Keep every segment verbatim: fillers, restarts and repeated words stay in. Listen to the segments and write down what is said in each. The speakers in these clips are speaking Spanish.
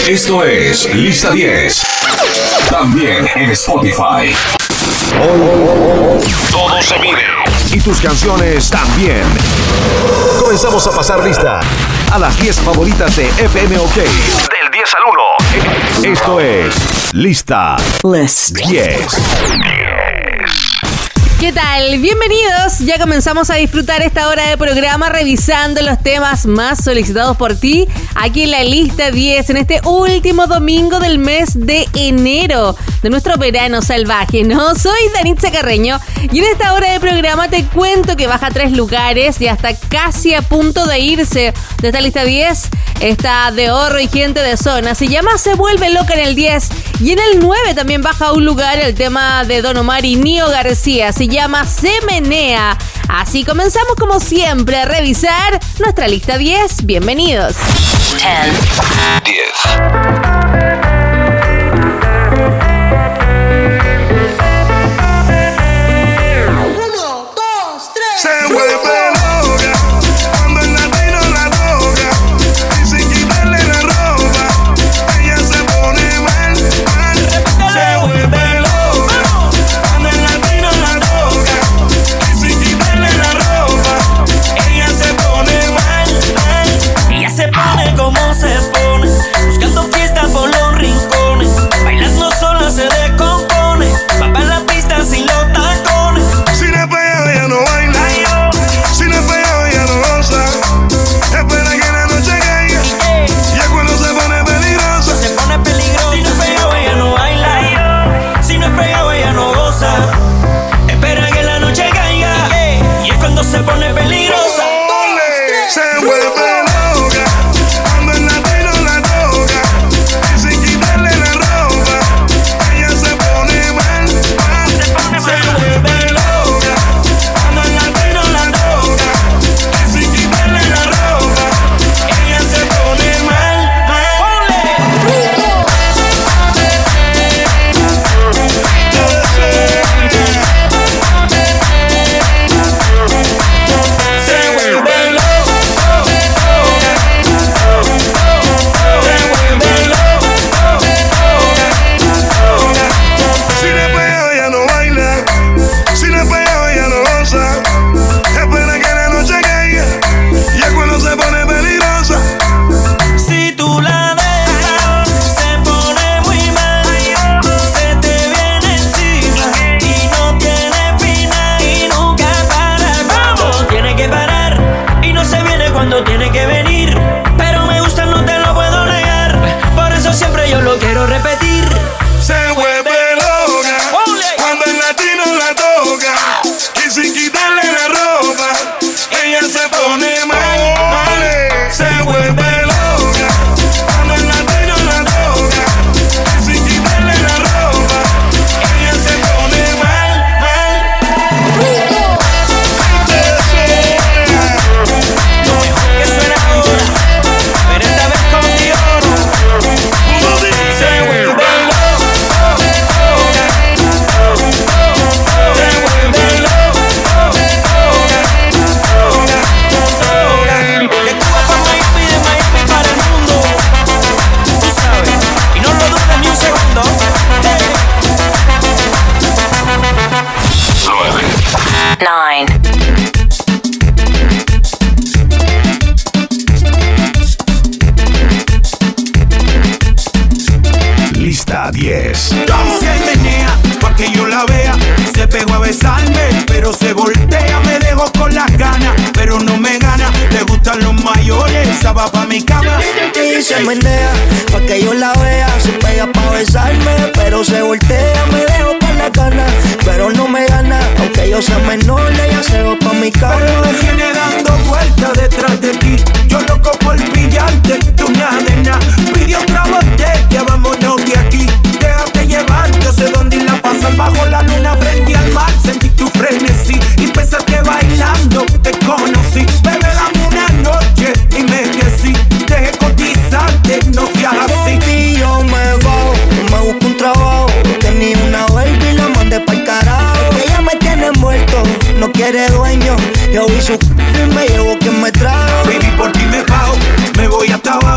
Esto es Lista diez. También en Spotify. Todo se mide. Y tus canciones también. Comenzamos a pasar lista a las diez favoritas de F M OK. Del diez al uno. Esto es Lista List diez. ¿Qué tal? Bienvenidos. Ya comenzamos a disfrutar esta hora de programa revisando los temas más solicitados por ti aquí en la lista diez en este último domingo del mes de enero de nuestro verano salvaje, ¿no? Soy Danitza Carreño y en esta hora de programa te cuento que baja tres lugares y hasta casi a punto de irse de esta lista diez. Está de Horro y Gente de Zona. Se llama Se Vuelve Loca en el diez. Y en el nueve también baja un lugar el tema de Don Omar y Nio García. Se llama Se Menea. Así comenzamos como siempre a revisar nuestra lista diez. Bienvenidos. diez. Uno, dos, tres. Se vuelve loca cuando el latino la toca y sin quitarle la ropa ella se pone mal, mal. Se vuelve loca cuando el latino la toca y sin quitarle la ropa ella se pone mal, mal. Ella se pone como se pone, buscando fiesta por los rincones, bailando sola se descompone, va para la pista sin los tacones. Si le pega ella no baila, si le pega ella no goza, espera que la noche caiga y es cuando se pone peligrosa. Se pone peligrosa. Si no es pegado ella no baila, si no es pegado ella no goza, espera que la noche caiga y es cuando se pone peligrosa. Se vuelve loca cuando el latino la toca y sin quitarle la ropa ella se pone mal, mal. Se vuelve loca cuando el latino la toca y sin quitarle la ropa ella se pone mal, mal. Se vuelve loca. Si le pego ella no baila, si le pego ella no goza, espera que la noche caiga y es cuando se pone peligrosa. Si tú la dejas, se pone muy mal, se te viene encima y no tiene final y nunca para. Vamos, tiene que parar y no se viene cuando tiene que venir, pero me gusta, no te lo puedo negar, por eso siempre yo lo quiero repetir. Se vuelve loca cuando el latino la toca y sin quitarle la ropa ella se pone mal, mal. Se vuelve loca cuando el latino la toca y sin quitarle la ropa ella se pone mal, mal. Lo mejor que suena ahora, pero esta vez con Dior. Se vuelve nine. Lista diez. Se menea pa' que yo la vea, se pegó a besarme, pero se voltea, me dejó con las ganas, pero no me gana, le gustan los mayores, esa va pa' mi cama. Y se menea pa' que yo la vea, se pega pa' besarme, pero se voltea, me dejo con la gana, pero no me gana, aunque yo sea menor, ella se va pa' mi cama. Pero me viene dando vueltas detrás de ti, yo loco por pillarte, tú nada de nada, pide otra botella, vámonos de aquí, déjate llevar, yo sé dónde la pasan, bajo la luna frente al mar, sentí tu frenesí, y pensaste bailando, te conocí, bebé dame una noche, dime que sí, deje cotizarte, no seas así. Y yo me voy, me busco un trabajo, que ni una baby la mandé pa'l carajo, que ella me tiene muerto, no quiere dueño, yo vi su c*** y me llevo quien me trajo. Baby, por ti me bajo, me voy hasta abajo.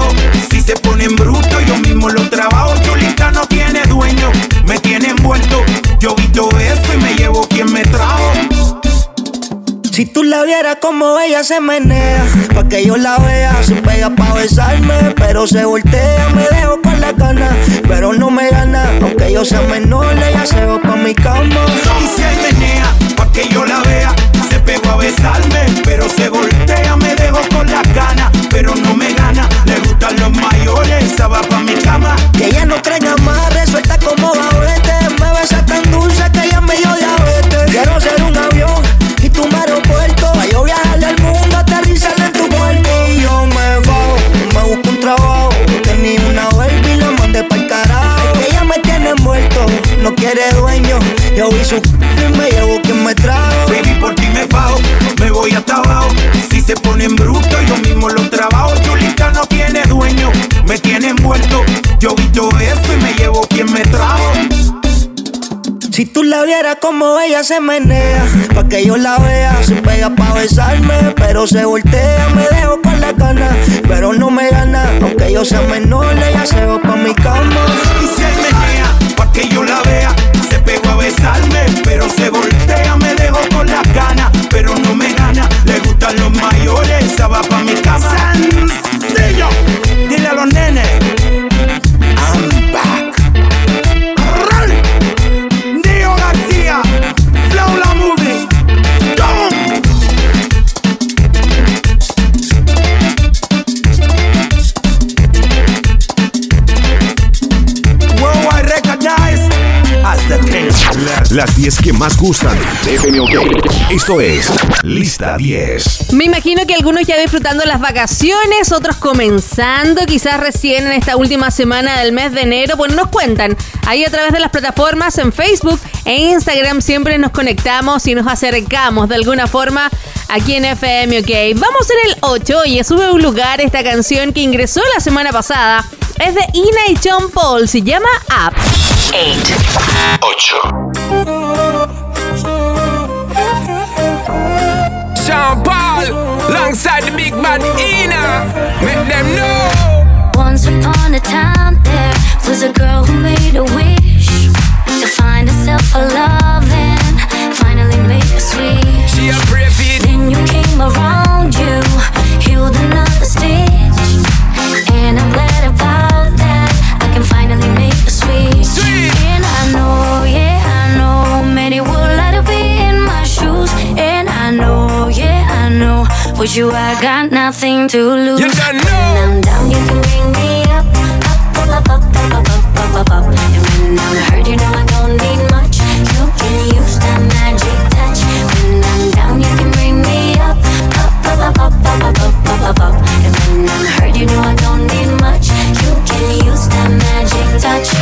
ponen bruto, yo mismo lo trabajo. Chulita no tiene dueño, me tiene envuelto. Yo vi todo eso y me llevo quien me trajo. Si tú la vieras como ella se menea, pa' que yo la vea, se pega pa' besarme, pero se voltea, me dejo con la gana, pero no me gana, aunque yo sea menor, ella se va pa' mi cama. Y se menea, pa' que yo la vea, se pegó a besarme, pero se voltea, me dejo con la gana, pero no me gana, le gustan los mayores, esa va pa' mi cama. Que ella no cree en amarre, suelta como babete, me besa tan dulce que ella me dio diabetes. Quiero ser un avión y tu aeropuerto, pa' yo viajarle al mundo, aterrizar en tu cuerpo. Y yo me bajo, me busco un trabajo, que ni una baby la mandé pa'l carajo. Es que ella me tiene envuelto, no quiere dueño, yo vi su y me llevo quien me trajo. Baby, por ti me bajo, me voy hasta abajo. Si se ponen bruto, yo mismo lo trabajo. Chulita no tiene dueño, me tiene envuelto. Yo vi todo eso y me llevo quien me trajo. Si tú la vieras como ella se menea, pa' que yo la vea, se pega pa' besarme, pero se voltea, me dejo con la gana, pero no me gana, aunque yo sea menor, ella se va pa' mi cama. Y se menea, pa' que yo la vea, se pegó a besarme, pero se voltea, me dejo con la gana, pero no me gana, le gustan los mayores, esa va pa' mi casa. Sencillo, dile a los nenes, I'm back. Flow la movie, come. Worldwide recognized as the king. Las, las diez que más gustan de F M O K. Esto es Lista diez. Me imagino que algunos ya disfrutando las vacaciones, otros comenzando, quizás recién en esta última semana del mes de enero. Bueno, nos cuentan ahí a través de las plataformas en Facebook e Instagram. Siempre nos conectamos y nos acercamos de alguna forma aquí en F M, ok. Vamos en el ocho y sube un lugar esta canción que ingresó la semana pasada. Es de Ina y John Paul, se llama Up. ocho. Sean Paul, alongside the big bad Ina, make them know. Once upon a time there was a girl who made a wish to find herself a love and finally make a switch. She a brave it. Then you came around, you healed another stitch, and I'm glad about that. I can finally make a switch. Sweet. And I know, yeah, I know many would like to be in my shoes, and I know, yeah, I know. With you, I got nothing to lose. You don't know. When I'm down, you can bring me up, up, up, up, up, up, up, up, up, up. And when I'm hurt, you know I don't need much. You can use that magic touch. When I'm down, you can bring me up, up, up, up, up, up, up, up, up, up. And when I'm hurt, you know I don't need much. You can use that magic touch.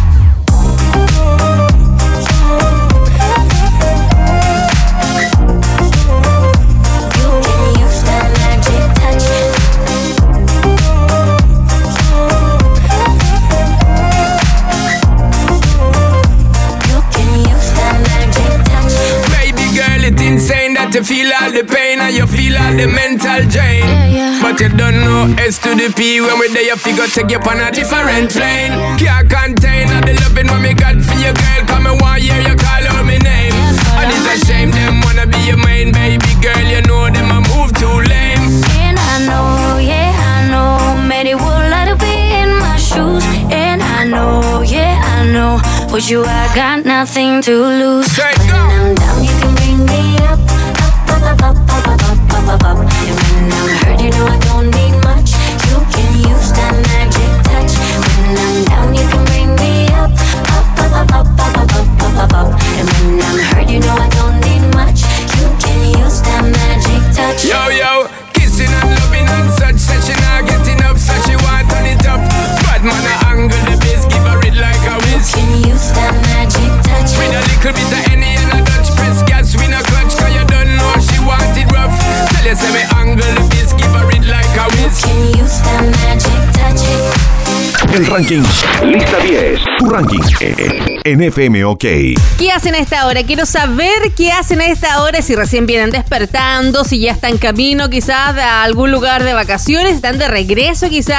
You feel all the pain and you feel all the mental drain. Yeah, yeah. But you don't know S to the P. When we're there you figure take you on a different plane. Can't contain all the loving what me got for your girl. Come and one year you call out my name. And it's a shame them wanna be your main baby girl. You know them a move too lame. And I know, yeah, I know many would like to be in my shoes. And I know, yeah, I know with you I got nothing to lose. Straight When go. I'm down you can bring me up, up, up, up, up, up, up, up, up, up. And when I'm hurt you know I don't need much. You can use that magic touch. When I'm down you can bring me up, up, up, up, up, up, up, up, up, up. And when I'm hurt you know I don't need much. You can use that magic touch. Yo, yo, kissing and loving and such. Said she not getting up, so she want turn it up. Bad man a angle the bass, give her it like a whiz. You can use that magic touch. With a little bit of any and a Dutch press gas, we no clutch, cause you don't know she want it rough. Tell you say me angle the bass, give her it like a whiz. You can use that magic touch. El ranking Lista diez. Tu ranking en, en F M OK. ¿Qué hacen a esta hora? Quiero saber qué hacen a esta hora, si recién vienen despertando, si ya están en camino quizás a algún lugar de vacaciones, están de regreso quizás.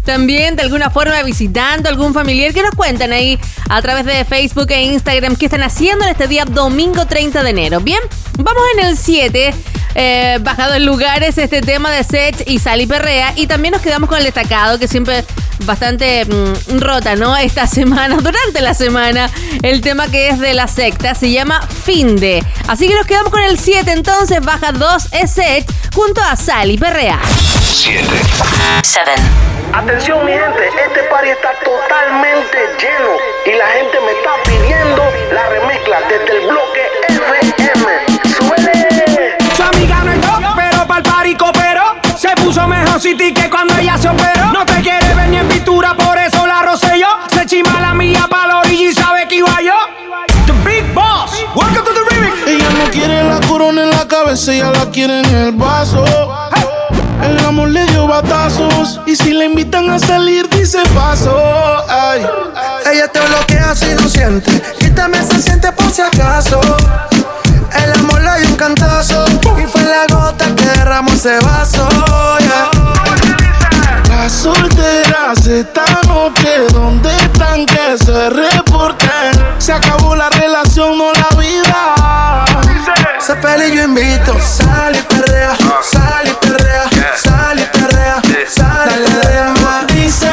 también de alguna forma visitando a algún familiar, que nos cuentan ahí a través de Facebook e Instagram qué están haciendo en este día domingo treinta de enero. Bien, vamos en el siete, eh, bajado en lugares este tema de Sech y Sally Perrea, y también nos quedamos con el destacado, que siempre bastante mmm, rota, ¿no? Esta semana, durante la semana, el tema que es de la secta se llama Finde. Así que nos quedamos con el siete, entonces baja dos es Sech junto a Sally Perrea. siete. Seven. Atención mi gente, este party está totalmente lleno y la gente me está pidiendo la remezcla desde el bloque F M. ¡Súbele! Su amiga no es top, pero pa'l party cooperó. Se puso mejor City que cuando ella se operó. No te quiere ver ni en pintura, por eso la rocé yo. Se chima la mía pa' la orilla y sabe que iba yo. The Big Boss, welcome to the remix. Ella no quiere la corona en la cabeza, ella la quiere en el vaso. Hey. El amor le dio batazos y si le invitan a salir dice paso. Ay. Ella te bloquea si no siente y también se siente por si acaso. El amor le dio un cantazo y fue la gota que derramó ese vaso. Yeah. Las solteras esta noche, ¿dónde están? Que se reporten. Se acabó la relación, no la vida. Se pelea y yo invito. Sal y perrea, sal y perrea, sal y perrea, sal y perrea. Dice,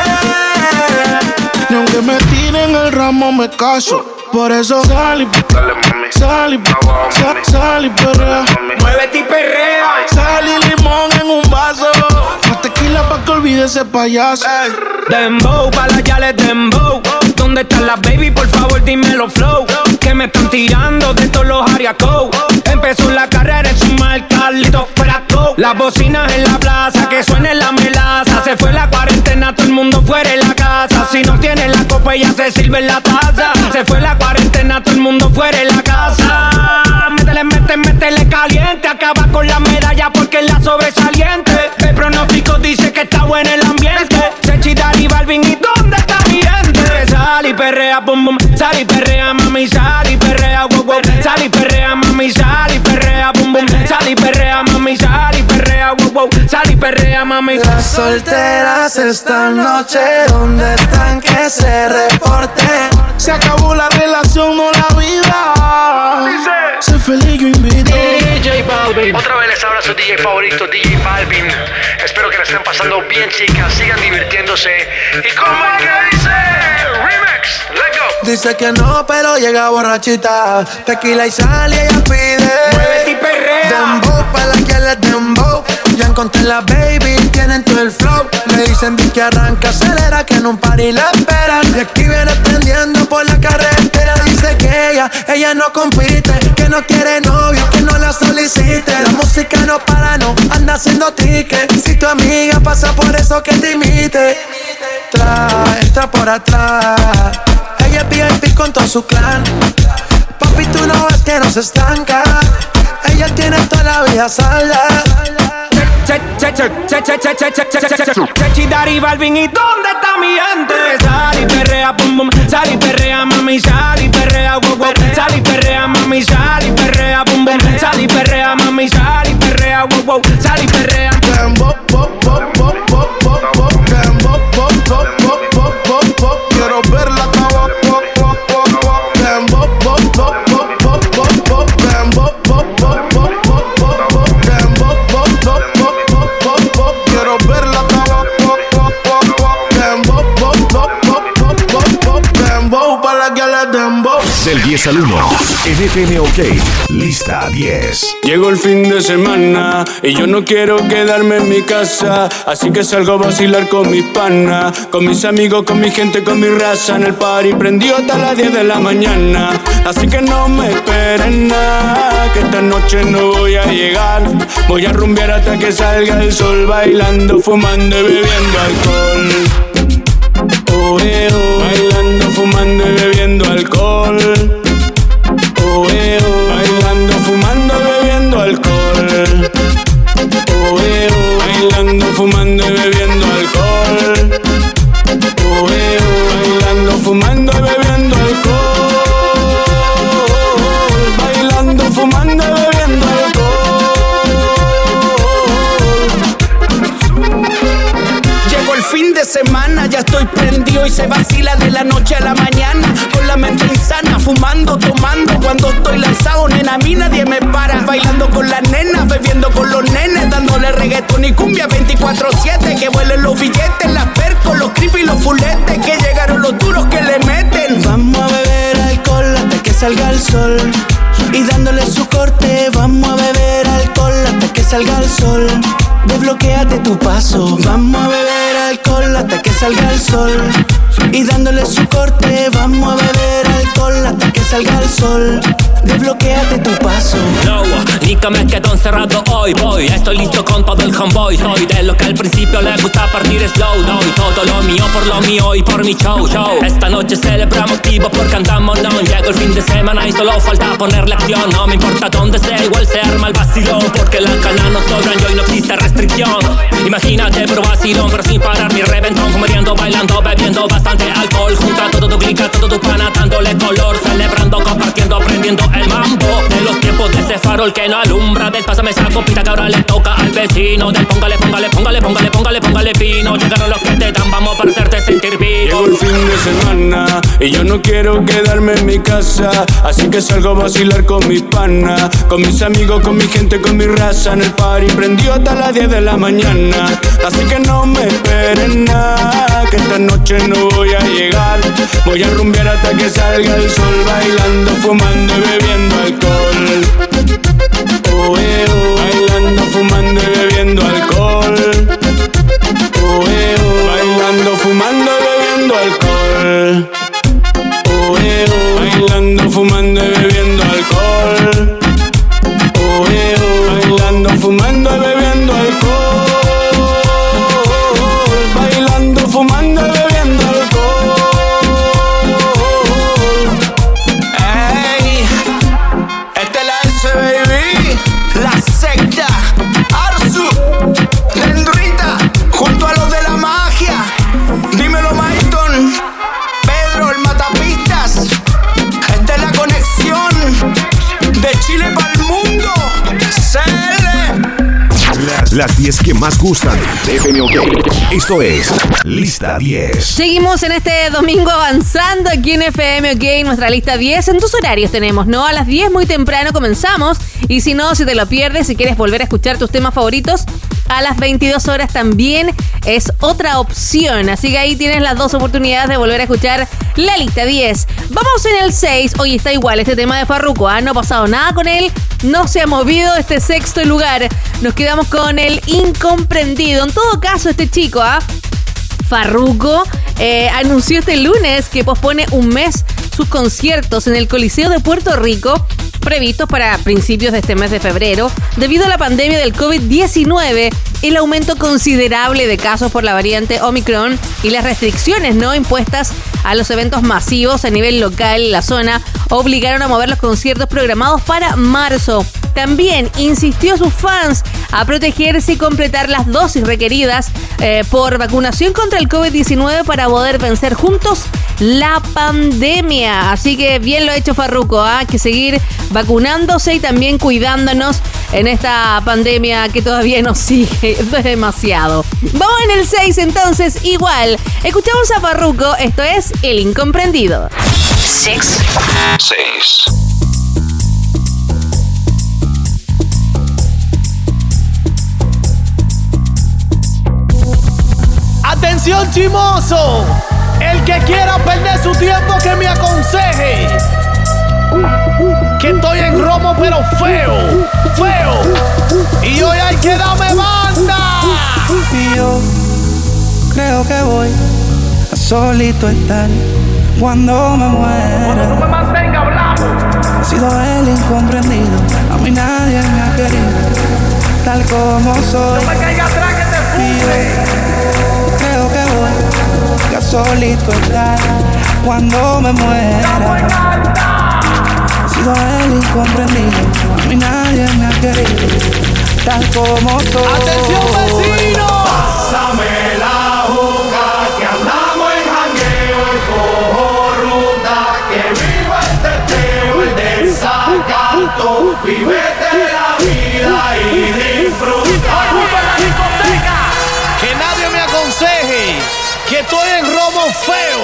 ni aunque me tiren el ramo me caso. Por eso sal y sal y sal, sal y perrea. Muévete y perrea. Sal y limón en un vaso. Más tequila pa' que olvide ese payaso. Ey. Dembow, pa' las yales dembow. ¿Dónde están las baby? Por favor dímelo flow. Que me están tirando de todos los ariacos. Empezó la carrera en su marca, Lito Fraco. Las bocinas en la plaza, que suene la melaza. Se fue la cuarentena, todo el mundo fuera de la casa. Si no tiene la copa, ella se sirve en la taza. Se fue la cuarentena, todo el mundo fuera de la casa. Métele, métele, métele caliente. Acaba con la medalla porque es la sobresaliente. El pronóstico dice que está bueno el ambiente. Sechi, Dari, Balvin, ¿y dónde está mi gente? Sal y perrea, bum bum. Sal y perrea, mami, sal y perrea, wow wow. Sal y perrea, mami, sal y perrea, bum bum. Sal y perrea, mami, sal y perrea, wow wow. Sal y perrea, mami. Las solteras esta noche, ¿dónde están? Que se reporten. Se acabó la relación, no la vida. Sé feliz, yo invito. D J Balvin. Otra vez les habla su D J favorito, D J Balvin. Espero que la estén pasando bien, chicas. Sigan divirtiéndose. ¿Y cómo es que dice? Remix, let's go. Dice que no, pero llega borrachita. Tequila y sal y ella pide. Muévete y perrea. Dembow, pa' la que le dembow. Ya encontré la baby, tienen todo el flow. Me dicen vi que arranca, acelera, que en un party la esperan. Y aquí viene prendiendo por la carretera. Dice que ella, ella no compite, que no quiere novio, que no la solicite. La música no para, no anda haciendo ticket. Si tu amiga pasa por eso que te imite. Trae, entra por atrás. Ella es V I P con todo su clan. Papi, tú no ves que no se estanca. Ella tiene toda la vida salda. Sechi, Dari, Balvin, ¿y dónde está mi gente? Sal y perrea, pum pum. Sal y perrea, mami, sal y perrea, wow wow. Sal y perrea, mami, sal y perrea, pum pum. Sal y perrea, mami, sal y perrea, wow wow. Sal y perrea. Dembow, pop, pop, pop, pop, pop, pop. Dembow, pop, pop, pop, pop, pop, pop. Quiero verla acá, pop, pop, pop, pop. Dembow, pop, pop, pop, pop, pop, pop. Dembow, pop, pop, pop, pop, pop, pop. Dembow, pop, pop, pop, pop, pop, pop. Quiero verla acá, pop, pop, pop, pop. Dembow, pop, pop, pop, pop, pop, pop. Dembow, pa' la que le dembow. Del diez al uno, en F M OK, lista diez. Llegó el fin de semana y yo no quiero quedarme en mi casa, así que salgo a vacilar con mis panas, con mis amigos, con mi gente, con mi raza. En el party prendió hasta las diez de la mañana, así que no me esperen nada, que esta noche no voy a llegar. Voy a rumbear hasta que salga el sol, bailando, fumando y bebiendo alcohol. Oh, eh, oh. Bailando, fumando y bebiendo alcohol. Oh, eh, oh. Bailando, fumando y bebiendo alcohol. Oh, eh, oh. Bailando, fumando y bebiendo alcohol. Oh, eh, oh. Bailando, fumando y bebiendo alcohol. Bailando, fumando y bebiendo alcohol. Llegó el fin de semana hoy se vacila de la noche a la mañana. Con la mente insana, fumando, tomando. Cuando estoy lanzado, nena, a mí nadie me para. Bailando con las nenas, bebiendo con los nenes. Dándole reggaetón y cumbia veinticuatro siete. Que vuelen los billetes, las percos, los creepy y los fuletes. Que llegaron los duros que le meten. Vamos a beber alcohol hasta que salga el sol. Y dándole su corte, vamos a beber alcohol hasta que salga el sol. Desbloquéate tu paso. Vamos a beber alcohol hasta que salga el sol. Y dándole su corte, vamos a beber alcohol hasta que salga el sol. Desbloquéate tu paso. No, Nica me quedo encerrado hoy, voy. Estoy listo con todo el convoy. Soy de los que al principio le gusta partir slow. Doy todo lo mío por lo mío y por mi show, show. Esta noche celebramos activo porque andamos no. Llega el fin de semana y solo falta ponerle acción. No me importa dónde sea, igual se arma el vacilón. Porque las ganas no sobran y hoy no existe restricción. Imagínate pero vacilón, pero sin parar mi reventón. Comiendo, bailando, bebiendo bastante alcohol. Junta todo tu clica, todo tu pana, dándole color. Celebrando, compartiendo, aprendiendo el mambo. De los tiempos de ese farol que no alumbra. Del pásame esa copita que ahora le toca al vecino. Del póngale, póngale, póngale, póngale, póngale, póngale pino. Llegaron los que te dan, vamos para hacerte sentir vivo. Llegó el fin de semana y yo no quiero quedarme en mi casa. Así que salgo a vacilar con mis panas, con mis amigos, con mi gente, con mi raza. En el party prendió hasta las diez de la mañana. Así que no me esperen nada, que esta noche no voy a llegar. Voy a rumbear hasta que salga el sol. Bailando, fumando y bebiendo alcohol. Oh, eh, oh. Bailando, fumando y bebiendo alcohol. Oh, eh, oh. Bailando, fumando y bebiendo alcohol. Oh, eh, oh. Bailando, fumando y bebiendo alcohol. Oh, eh, oh. Bailando, fumando y bebiendo alcohol. Bailando, fumando y bebiendo alcohol. Ey, esta es la S, baby. La secta, Arzu, Dendrita, junto a los de la magia. Dímelo, Maiton, Pedro, el matapistas. Esta es la conexión de Chile para el mundo. C L. Las, las diez que más gustan de F M O K. Esto es Lista diez. Seguimos en este domingo avanzando aquí en F M OK, nuestra lista diez. En tus horarios tenemos, ¿no? A las diez muy temprano comenzamos. Y si no, si te lo pierdes, si quieres volver a escuchar tus temas favoritos, a las veintidós horas también es otra opción. Así que ahí tienes las dos oportunidades de volver a escuchar la lista diez. Vamos en el seis. Hoy está igual este tema de Farruko, ¿ah? No ha pasado nada con él. No se ha movido este sexto lugar. Nos quedamos con el incomprendido. En todo caso, este chico, ¿ah? Farruko eh, anunció este lunes que pospone un mes sus conciertos en el Coliseo de Puerto Rico, previstos para principios de este mes de febrero, debido a la pandemia del COVID diecinueve, el aumento considerable de casos por la variante Omicron y las restricciones no impuestas a los eventos masivos a nivel local en la zona obligaron a mover los conciertos programados para marzo. También insistió a sus fans a protegerse y completar las dosis requeridas eh, por vacunación contra el COVID diecinueve para poder vencer juntos la pandemia. Así que bien lo ha hecho Farruko, ¿eh? Que seguir vacunándose y también cuidándonos en esta pandemia que todavía nos sigue. Esto es demasiado. Vamos en el seis entonces, igual. Escuchamos a Farruko, esto es El Incomprendido. Six. seis. Atención, chimoso, el que quiera perder su tiempo que me aconseje, que estoy en romo pero feo, feo, y hoy hay que darme banda. Y yo creo que voy a solito estar cuando me muera. Cuando no me mantenga hablando. He sido el incomprendido, a mí nadie me ha querido tal como soy. No me caiga atrás que te fume. Creo que voy a solito estar cuando me muera. He sido el incomprendido, a mí nadie me ha querido tal como soy. ¡Atención, vecino! Pásame la juca, que andamos en jangueo y cojo ruta, que viva el teteo, el desacato, vívete la vida y disfruta. Que nadie me aconseje que estoy en romo feo,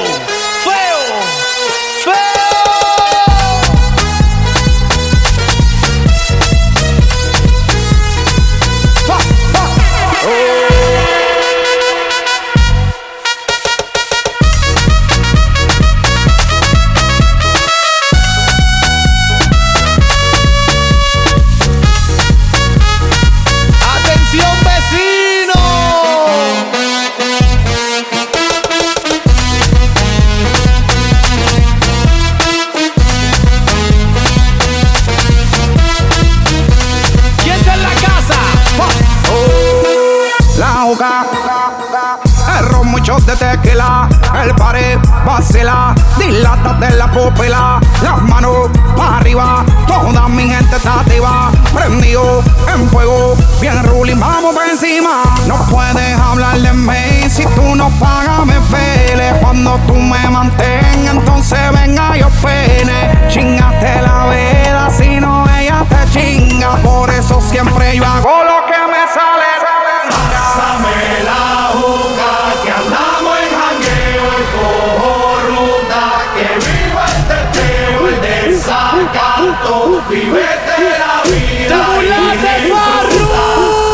Apriétate la pupila, las manos para arriba. Toda mi gente está activa, prendido en fuego, bien ruling, vamos por encima. No puedes hablar de mí si tú no pagas, me pele. Cuando tú me mantengas, entonces venga yo pene. Chingaste la vida, si no ella te chinga. Por eso siempre yo hago lo que me sale. Pásame la juca, que andamos en jangueo y cojo ruta. Que viva el teteo, el desacato, vívete la vida y disfruta.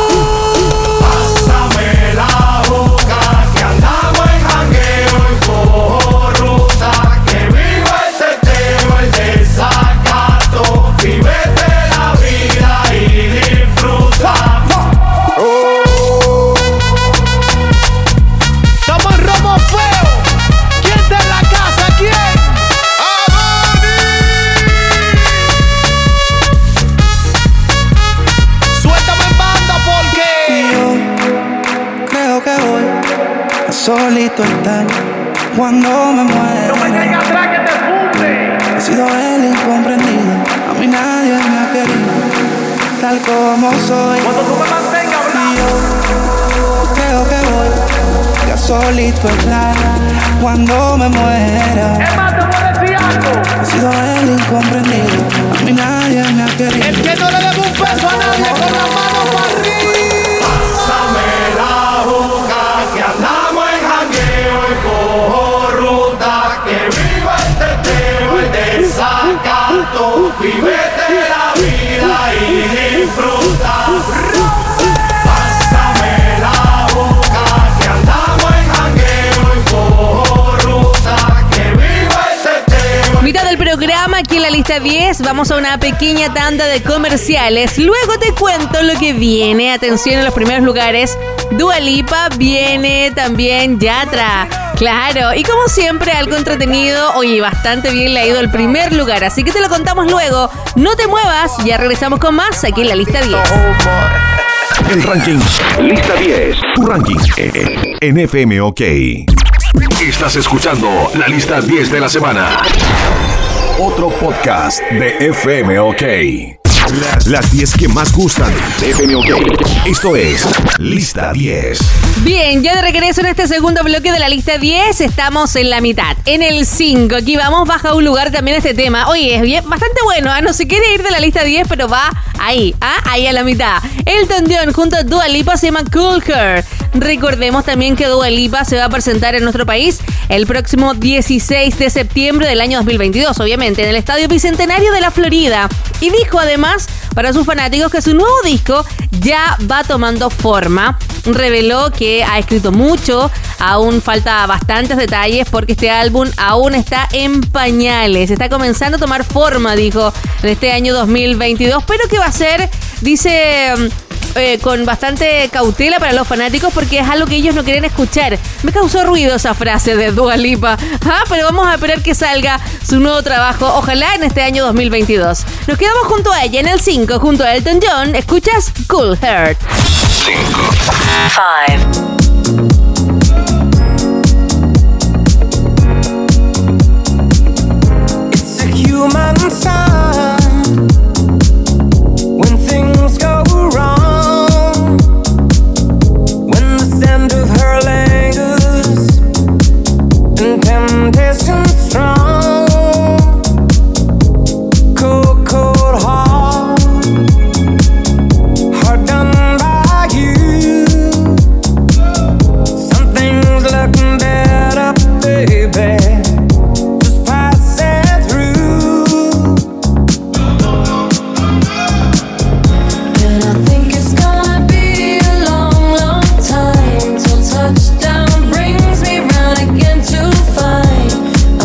Pásame la juca, que andamos en jangueo y cojo ruta. Que viva el teteo, el desacato, vívete la vida y disfruta. Estamos en Romo Feo. ¿Quién está en la casa? ¿Quién? Suéltame en banda porque yo creo que voy a solito estar cuando me muera. no me caiga atrás que te funde. He sido el incomprendido, a mí nadie me ha querido tal como soy. Cuando tú me mantengas hablando. Y yo creo que voy a solito estar cuando me muera. Es más, te voy a decir algo. He sido el incomprendido, a mí nadie me ha querido. El que no le debe un peso a nadie con las manos para arriba. Pásame la juca, que andamos en jangueo y cojo ruta. Que viva el teteo, el desacato, vívete la vida y disfruta. Pásame la juca, que andamos en jangueo y cojo ruta. Que viva el teteo. Mitad del programa, aquí en la lista diez, vamos a una pequeña tanda de comerciales. Luego te cuento lo que viene. Atención en los primeros lugares. Dua Lipa, viene también Yatra. Claro, y como siempre, algo entretenido. Oye, bastante bien le ha ido el primer lugar, así que te lo contamos luego. No te muevas, ya regresamos con más aquí en la lista diez. El ranking Lista diez. Tu ranking en F M OK. Estás escuchando la lista diez de la semana. Otro podcast de F M OK. Las, las diez que más gustan de F M OK. Esto es Lista diez. Bien, ya de regreso en este segundo bloque de la lista diez, estamos en la mitad, en el cinco. Aquí vamos, baja un lugar también este tema. Oye, es bien, bastante bueno, ¿ah? No se quiere ir de la lista diez, pero va ahí, ¿ah? Ahí a la mitad. Elton John junto a Dua Lipa se llama Cool Her. Recordemos también que Dua Lipa se va a presentar en nuestro país el próximo dieciséis de septiembre del año dos mil veintidós, obviamente, en el Estadio Bicentenario de la Florida. Y dijo además para sus fanáticos que su nuevo disco ya va tomando forma. Reveló que ha escrito mucho, aún falta bastantes detalles porque este álbum aún está en pañales. Está comenzando a tomar forma, dijo, en este año dos mil veintidós, pero que va a ser, dice... Eh, con bastante cautela para los fanáticos porque es algo que ellos no quieren escuchar. Me causó ruido esa frase de Dua Lipa. Ah, pero vamos a esperar que salga su nuevo trabajo, ojalá en este año dos mil veintidós. Nos quedamos junto a ella en el cinco, junto a Elton John. Escuchas Cool Heart. cinco. Five. It's a human sign when things go wrong, when the scent of her lingers and temptation strong. Cold, cold heart, heart done by you. Something's looking better, baby. Just pass it through. And I think it's gonna be a long, long time till touchdown brings me round again to find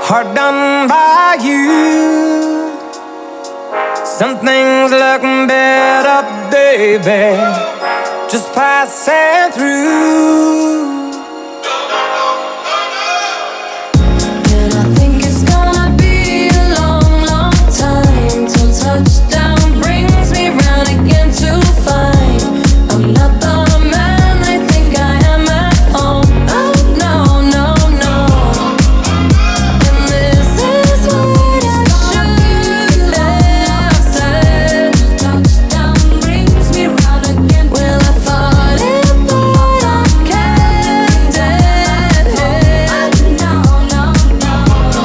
hard done by you. Some things look better, baby, just passing through. And I think it's gonna be a long, long time till touchdown brings me round again to find I'm not the man I think I am at home. Oh no, no, no. And this is what I should have said. Touchdown brings me round again. Well, I thought it, but I kept it. No, no, no.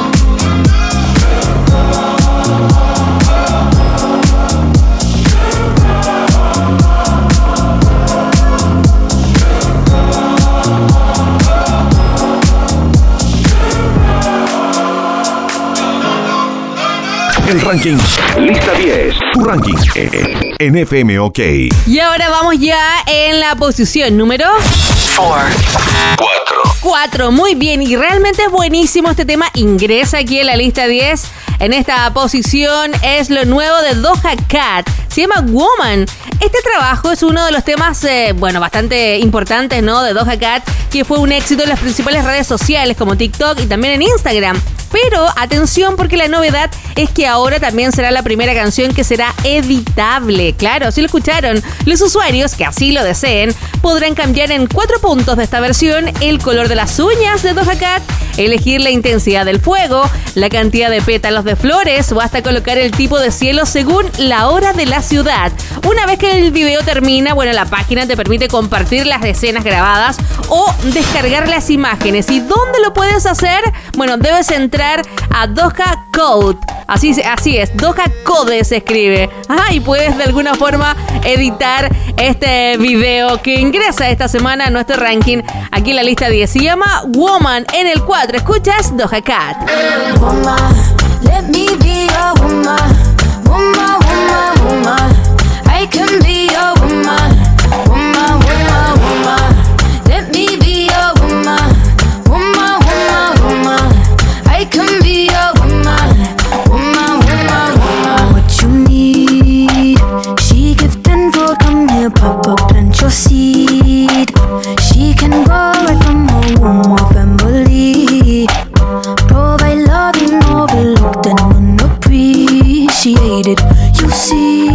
El ranking Lista diez. Tu ranking en F M OK. Y ahora vamos ya en la posición número cuatro. cuatro. Muy bien, y realmente es buenísimo este tema. Ingresa aquí en la lista diez. En esta posición es lo nuevo de Doja Cat. Se llama Woman. Este trabajo es uno de los temas, eh, bueno, bastante importantes, ¿no? De Doja Cat, que fue un éxito en las principales redes sociales como TikTok y también en Instagram. Pero atención, porque la novedad es que ahora también será la primera canción que será editable. Claro, si lo escucharon, los usuarios que así lo deseen podrán cambiar en cuatro puntos de esta versión el color de las uñas de Doja Cat, elegir la intensidad del fuego, la cantidad de pétalos de flores o hasta colocar el tipo de cielo según la hora de la ciudad. Una vez que el video termina, bueno, la página te permite compartir las escenas grabadas o descargar las imágenes. ¿Y dónde lo puedes hacer? Bueno, debes entrar a Doja Code. Así, así es, Doja Code se escribe. Ah, y puedes de alguna forma editar este video que ingresa esta semana a nuestro ranking aquí en la lista diez. Se llama Woman. En el cuatro escuchas Doja Cat. Woman, let me be a woman. Woman, woman, woman. I can be a woman. Woman, woman, woman. Let me be a woman. Woman, woman, woman. I can be a woman. Woman, woman, woman. What you need? She give tenfold. Come here, Papa, plant your seed. She can grow right from a womb of family. Provide love and overlooked and unappreciated. You see,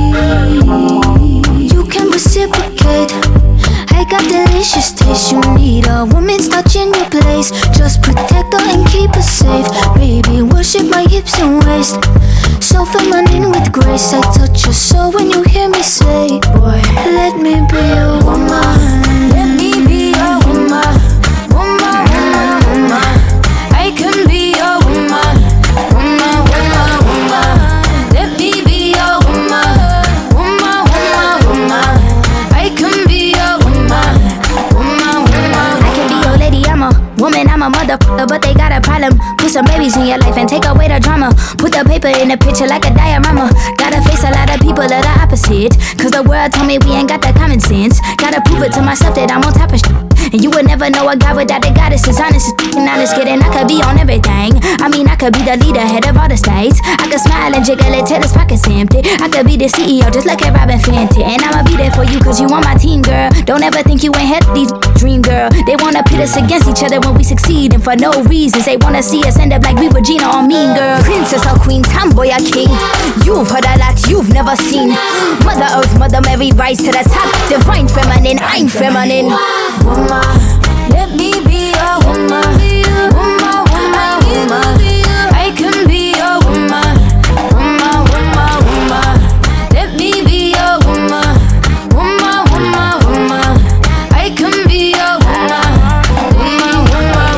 you can reciprocate. I got delicious taste. You need a woman's touch in your place. Just protect her and keep her safe. Baby, worship my hips and waist. So feminine with grace. I touch your soul when you hear me say, boy, let me be a woman. Let me be a woman. Woman, woman, woman. I can be a woman. Woman, woman, woman. Let me be a woman. Woman, woman, woman. I can be a woman. Woman, woman. I can be your lady, I'm a woman, I'm a motherfucker, but they got a problem. Put some babies in your life and take away the drama. Put the paper in the picture like a diorama. Gotta face a lot of people that are opposite, cause the world told me we ain't got that common sense. Gotta prove it to myself that I'm on top of shit. And you would never know a guy without a goddess. Is honest, is honest, kidding. I could be on everything. I mean, I could be the leader, head of all the states. I could smile and jiggle it till his pockets empty. I could be the C E O, just like a Robin Fenty. And I'ma be there for you, cause you on my team, girl. Don't ever think you ain't had these dream, girl. They wanna pit us against each other when we succeed, and for no reasons. They wanna see us end up like we were Gina or Mean Girl. Princess or queen, tomboy or king. You've heard a lot you've never seen. Mother Earth, Mother Mary, rise to the top. Divine feminine, I'm feminine. Woman, let me be a woman. Woman, woman, woman. I can be a woman. Woman, woman, woman. Let me be a woman. Woman, woman, woman. I can be a woman. Woman, woman,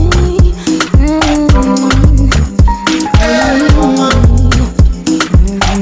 woman.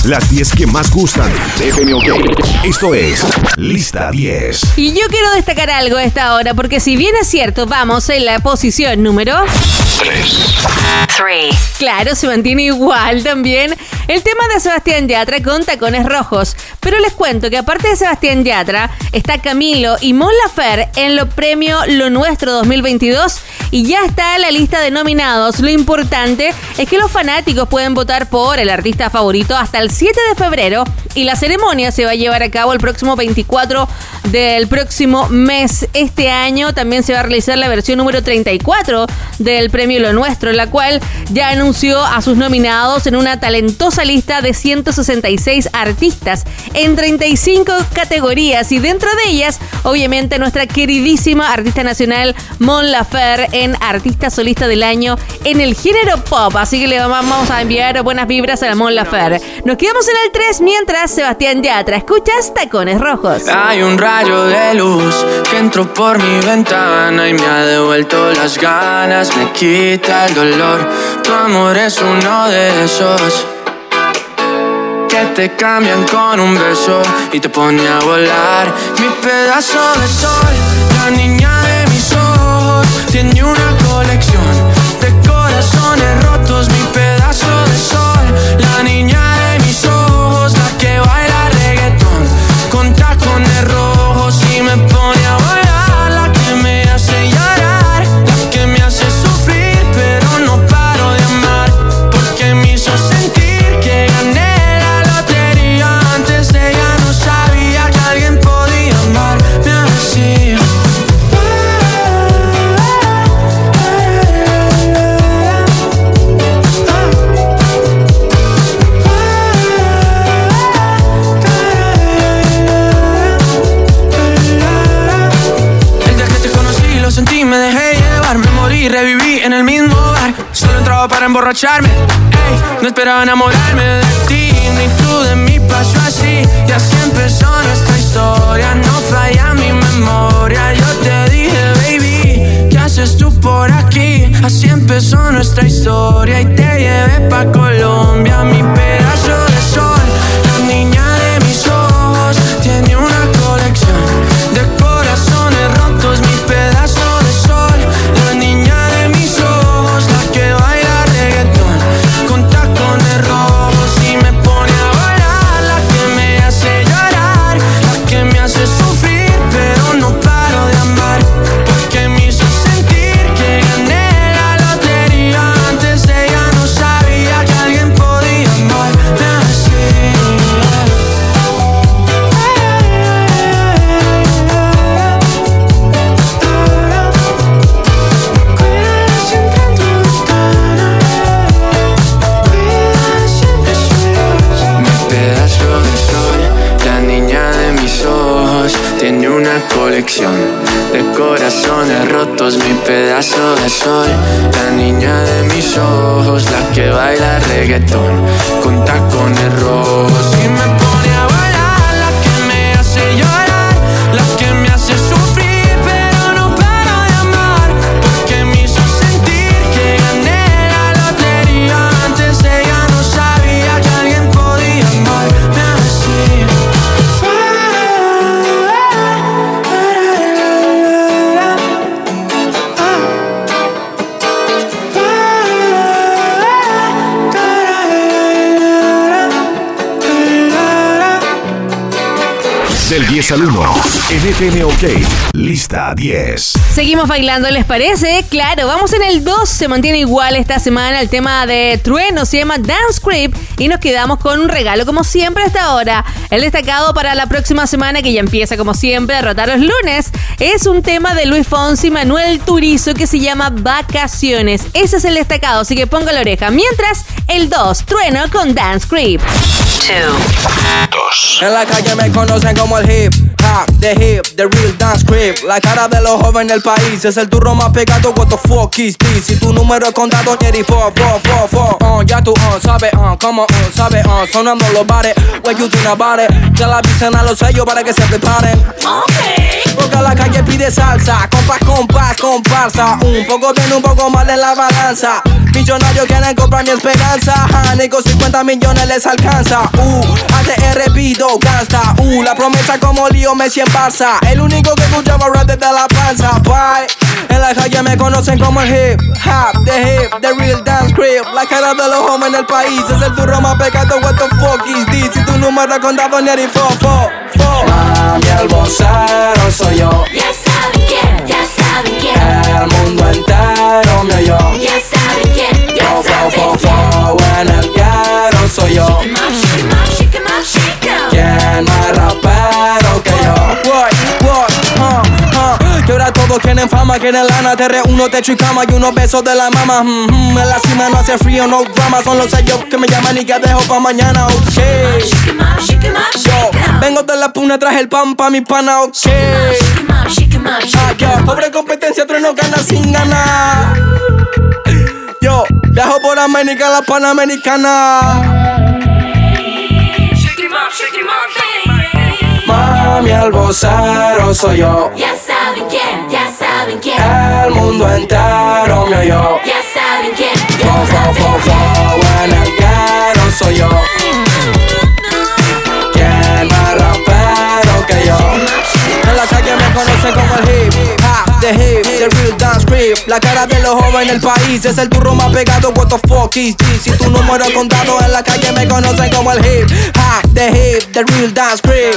Las diez que más gustan de F M O K. Esto es Lista diez. Y yo quiero destacar algo a esta hora, porque si bien es cierto, vamos en la posición número tres. Claro, se mantiene igual también el tema de Sebastián Yatra con Tacones Rojos. Pero les cuento que aparte de Sebastián Yatra, está Camilo y Mon Laferte en los premios Lo Nuestro dos mil veintidós y ya está la lista de nominados. Lo importante es que los fanáticos pueden votar por el artista favorito hasta el siete de febrero y la ceremonia se va a llevar a cabo el próximo veinticuatro del próximo mes. Este año también se va a realizar la versión número treinta y cuatro del premio Lo Nuestro, la cual ya anunció a sus nominados en una talentosa lista de ciento sesenta y seis artistas en treinta y cinco categorías, y dentro de ellas obviamente nuestra queridísima artista nacional Mon Laferte en artista solista del año en el género pop. Así que le vamos a enviar buenas vibras a la Mon Laferte. Nos quedamos en el tres mientras Sebastián Yatra. Escuchas Tacones Rojos. Hay un rayo de luz que entró por mi ventana y me ha devuelto las ganas, me quita el dolor. Tu amor es uno de esos que te cambian con un beso y te pone a volar. Mi pedazo de sol, la niña de mis ojos, tiene una colección de corazones rotos. Mi pedazo de sol, la niña de mis ojos, la que baila reggaetón con tacones rojos y me pone a volar. La que me hace llorar, la que me hace sufrir, pero no paro de amar, porque me hizo sentir que gané la lotería. Antes de ella no sabía que alguien podía amarme así. El día que te conocí lo sentí, me dejé llevar, me morí, reviví en el mismo bar. Solo entraba para emborracharme, ey, no esperaba enamorarme de ti, ni tú de mí. Pasó así y así empezó nuestra historia. No falla mi memoria. Yo te dije, baby, ¿qué haces tú por aquí? Así empezó nuestra historia y te llevé pa' Colombia. Mi pedazo de sol, la niña de mis ojos, tiene una colección de corazones rotos. Mi pedazo de sol, la niña de mis ojos, la que baila reggaetón con tacones rojos y me pone a volar. La que me hace llorar, la que me hace sufrir, pero no paro de amar, porque me hizo sentir que gané la lotería. Antes de ella no sabía que alguien podía amarme así. Mi pedazo de sol, la niña de mis ojos, tiene una colección de corazones rotos. Mi pedazo de sol, la niña de mis ojos, la que baila reggaetón con tacones rojos y me pone a volar. La que me hace llorar, la que me hace sufrir, pero no paro de amar, porque me hizo sentir que gané la lotería. Antes de ella no sabía que alguien podía amarme así. Del diez al uno en F M O K. Lista diez. Seguimos bailando, ¿les parece? Claro, vamos en el dos. Se mantiene igual esta semana el tema de Trueno, se llama Dance Creep, y nos quedamos con un regalo como siempre hasta ahora. El destacado para la próxima semana, que ya empieza como siempre a rotar los lunes, es un tema de Luis Fonsi y Manuel Turizo que se llama Vacaciones. Ese es el destacado, así que ponga la oreja. Mientras, el dos, Trueno con Dance Creep. dos. En la calle me conocen como el hip hop, the hip, the real dance creep. La cara de los jóvenes del país es el turro más pegado. What the fuck is this? Si tu número es contado, Jerry, four, four, four, four. Uh, ya tú, uh, sabes, uh, como, uh, sabes, uh, sonando los bares. What you think about it? Ya la avisen a los sellos para que se preparen. Okay. porque a la calle pide salsa. Compás, compás, comparsa. Un poco bien, un poco mal en la balanza. Millonarios quieren comprar mi esperanza. Honey, con cincuenta millones les alcanza. Uh, A T R pido gangsta. Uh, la promesa como Lío Messi en Barça. El único que escuchaba rap desde la panza. Bye. En la calle me conocen como el hip hop, the hip, the real dance crib. La cara de los hombres en el país es el turro más pecado. What the fuck is this? Si tu número contado ni fo, fo, fo. Mami, el vocero soy yo. Ya saben quién, ya saben quién. El mundo entero me oyó. Ya saben quién, ya Fo, saben fo, fo, quién. fo. En el guero soy yo. Shake 'em up, shake 'em up, shake 'em up, shake 'em. ¿Quién más rapero que yo? What, what, huh, huh. Que ahora todos quieren fama, quieren lana. Te reúno, techo y cama y unos besos de la mama. Mm-hmm. En la cima no hace frío, no drama. Son los sellos que me llaman y que dejo pa' mañana, ok. Shake 'em up, shake 'em up, shake 'em. Yo vengo de la puna, traje el pan pa' mi pana, ok. Shake 'em up, shake 'em up, Ah, shake 'em. yo, pobre competencia, otro no gana sin ganar. Yo, viajo por América, la Panamericana. Shake 'em up, shake 'em up, baby. Mami, el vocero soy yo. Ya saben quién, ya saben quién. El mundo entero me oyó. Ya saben quién, Fo, ya fo, saben fo, fo. En el guero soy yo. ¿Quién más rapero que yo? En la calle me conocen como el hip hop, the hip, the real dance crib. La cara de los jóvenes en el país es el turro más pegado. What the fuck is this? Si tu número es contado en la calle me conocen como el hip hop, the hip, the real dance crib.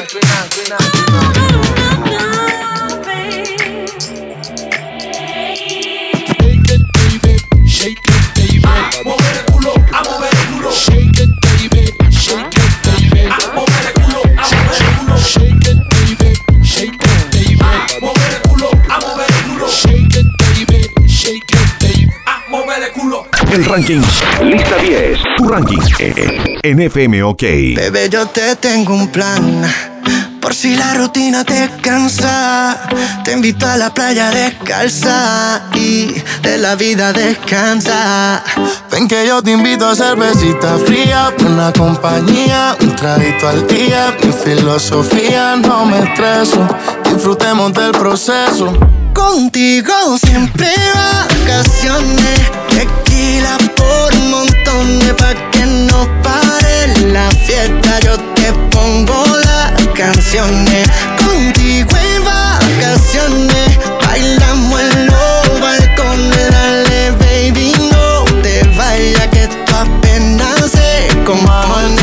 El ranking Lista diez. Tu ranking en F M OK. Bebé, yo te tengo un plan. Por si la rutina te cansa, te invito a la playa descalza y de la vida descansa. Ven que yo te invito a cervecita fría, una compañía, un traguito al día. Mi filosofía, no me estreso, disfrutemos del proceso. Contigo siempre vacaciones, tequila por montones, pa' que no pare la fiesta. Yo te pongo las canciones, contigo en vacaciones, bailamos en los balcones. Dale baby, no te vayas que esto apenas se compone.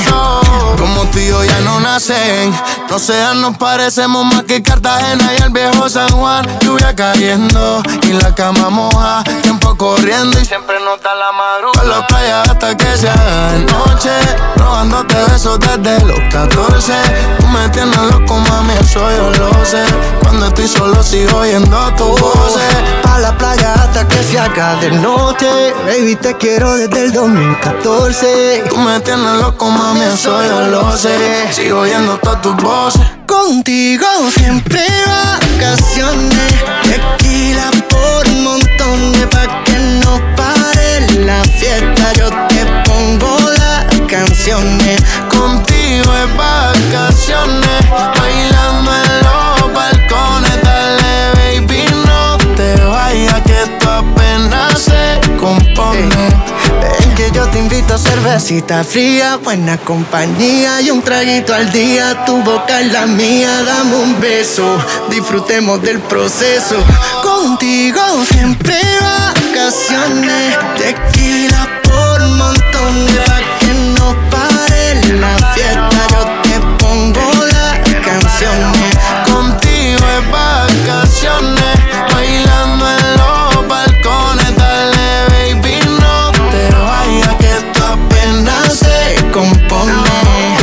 Como tú y yo ya no nacen, no sean, nos parecemos más que Cartagena y el viejo San Juan. Lluvia cayendo y la cama moja, tiempo corriendo y siempre nota la madrugada. Con la playa hasta que se haga de noche, robándote besos desde los catorce. Tú me tienes loco, mami, eso yo lo sé. Cuando estoy solo sigo oyendo tu voz. Pa' la playa hasta que se haga de noche, baby, te quiero desde el dos mil catorce. Tú me tienes loco, mami, eso yo lo sé. Sigo oyendo todas tus voces. Contigo siempre vacaciones, tequila por montones, pa' que no pare la fiesta. Yo te pongo las canciones, contigo es vacaciones, bailando en los balcones. Dale baby, no te vayas que esto apenas se compone. Ven que yo te invito a cervecita fría, buena compañía y un traguito al día. Tu boca es la mía, dame un beso, disfrutemos del proceso. Contigo siempre vacaciones, tequila por montones, pa' que no pare la fiesta. Yo te pongo las canciones, contigo es vacaciones, bailando en los balcones. Dale baby, no te vayas que esto apenas se compone.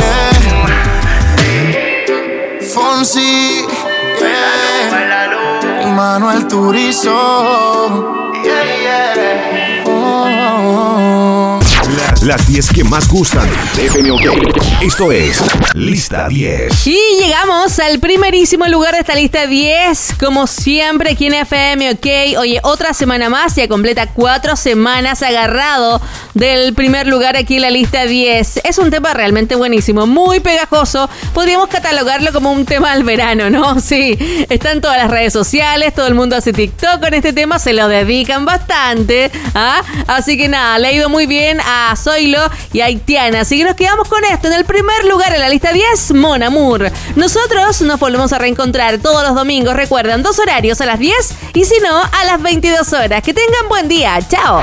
Yeah. Fonsi, yeah. Y Manuel Turizo, yeah, yeah. Oh, oh, oh. Las diez que más gustan de F M OK. Esto es Lista diez. Y llegamos al primerísimo lugar de esta lista diez. Como siempre aquí en F M OK. Oye, otra semana más, ya completa cuatro semanas agarrado del primer lugar aquí en la lista diez. Es un tema realmente buenísimo, muy pegajoso. Podríamos catalogarlo como un tema del verano, ¿no? Sí, está en todas las redes sociales, todo el mundo hace TikTok con este tema, se lo dedican bastante, ¿ah? Así que nada, le ha ido muy bien a Zoilo y a Haitiana. Así que nos quedamos con esto. En el primer lugar en la lista diez, Mon Amour. Nosotros nos volvemos a reencontrar todos los domingos. Recuerden, dos horarios, a las diez y si no, a las veintidós horas. Que tengan buen día. Chao.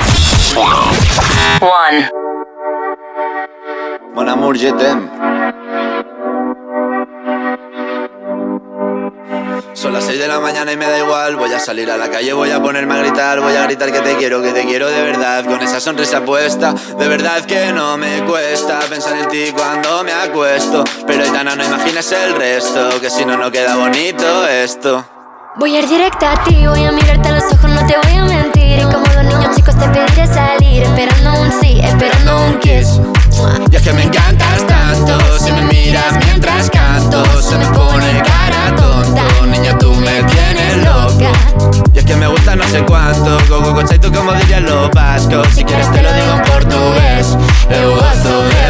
One. Mon Amour, je t'aime. Son las seis de la mañana y me da igual. Voy a salir a la calle, voy a ponerme a gritar. Voy a gritar que te quiero, que te quiero de verdad. Con esa sonrisa puesta, de verdad que no me cuesta pensar en ti cuando me acuesto. Pero Aitana, no imagines el resto, que si no, no queda bonito esto. Voy a ir directa a ti, voy a mirarte a los ojos, no te voy a mentir. Y como dos niños chicos te pediré salir, esperando un sí, esperando un kiss. Y es que me encantas tanto, si me miras mientras canto, se me pone cara tonta. Niña, tú me tienes loca. Y es que me gusta no sé cuánto, go go go, tú como dirían los vascos. Si quieres te lo digo en portugués, eu gosto de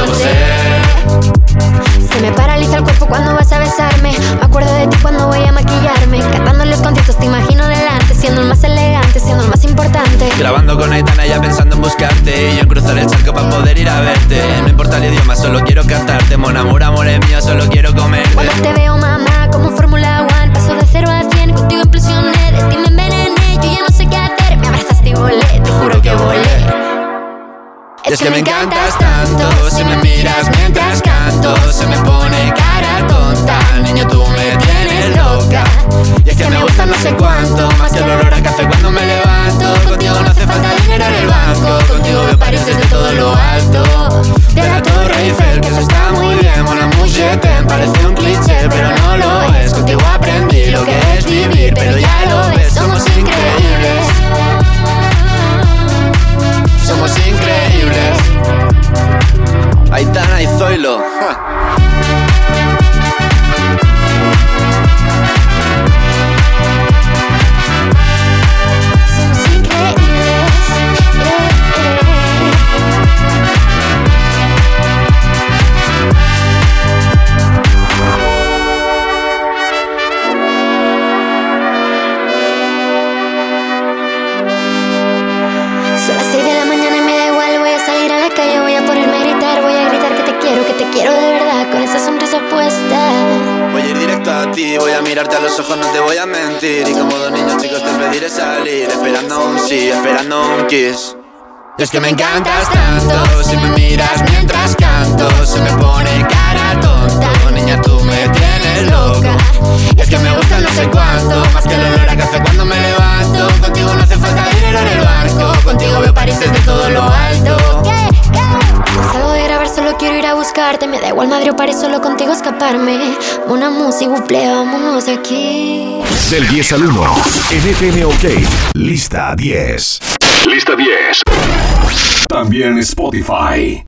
você. Se me paraliza el cuerpo cuando vas a besarme. Me acuerdo de ti cuando voy a maquillarme. Cantando en los conciertos te imagino delante, siendo el más elegante, siendo el más importante. Grabando con Aitana ya pensando en buscarte, y yo en cruzar el charco para poder ir a verte. No importa el idioma, solo quiero cantarte. Mon amour, amor es mío, solo quiero comerte. Cuando te veo, mamá, como Fórmula One, paso de cero a cien, contigo implosioné. De ti me envenené, yo ya no sé qué hacer. Me abrazaste y volé, te juro que volé. Es, es que, que me encantas tanto, si me miras mientras canto, se me pone cara tonta. Niño, tú me tienes loca. Y es que me gusta no sé cuánto, más que el olor a café cuando me levanto. Contigo no hace falta dinero en el banco, contigo veo París desde todo lo alto. De la Torre Eiffel, que eso está muy bien. Mon amour, je t'aime, parece un cliché, pero no lo es. Contigo aprendí lo que es vivir, pero ya lo ves, somos increíbles. Somos increíbles. Aitana y Zoilo. Ja. Somos increíbles. Yeah, Son las seis de la mañana y me da igual. Voy a salir a la calle, voy a ponerme a gritar. Voy a gritar que te quiero, que te quiero de verdad, con esa sonrisa puesta. Voy a ir directo a ti, voy a mirarte a los ojos, no te voy a mentir. Y como dos niños chicos te pediré salir, esperando un sí, esperando un kiss. Y es que me encantas tanto, si me miras mientras canto, se me pone cara tonta. Niña, tú me tienes loca. Y es que me gusta no sé cuánto, más que el olor a café cuando me levanto. Contigo no hace falta dinero en el banco, contigo veo París desde todo lo alto. Salgo de grabar, solo quiero ir a buscarte. Me da igual Madrid o París, solo contigo escaparme. Una música, buple, vámonos de aquí. Del diez al uno, en F M OK, Lista diez. Lista diez. También Spotify.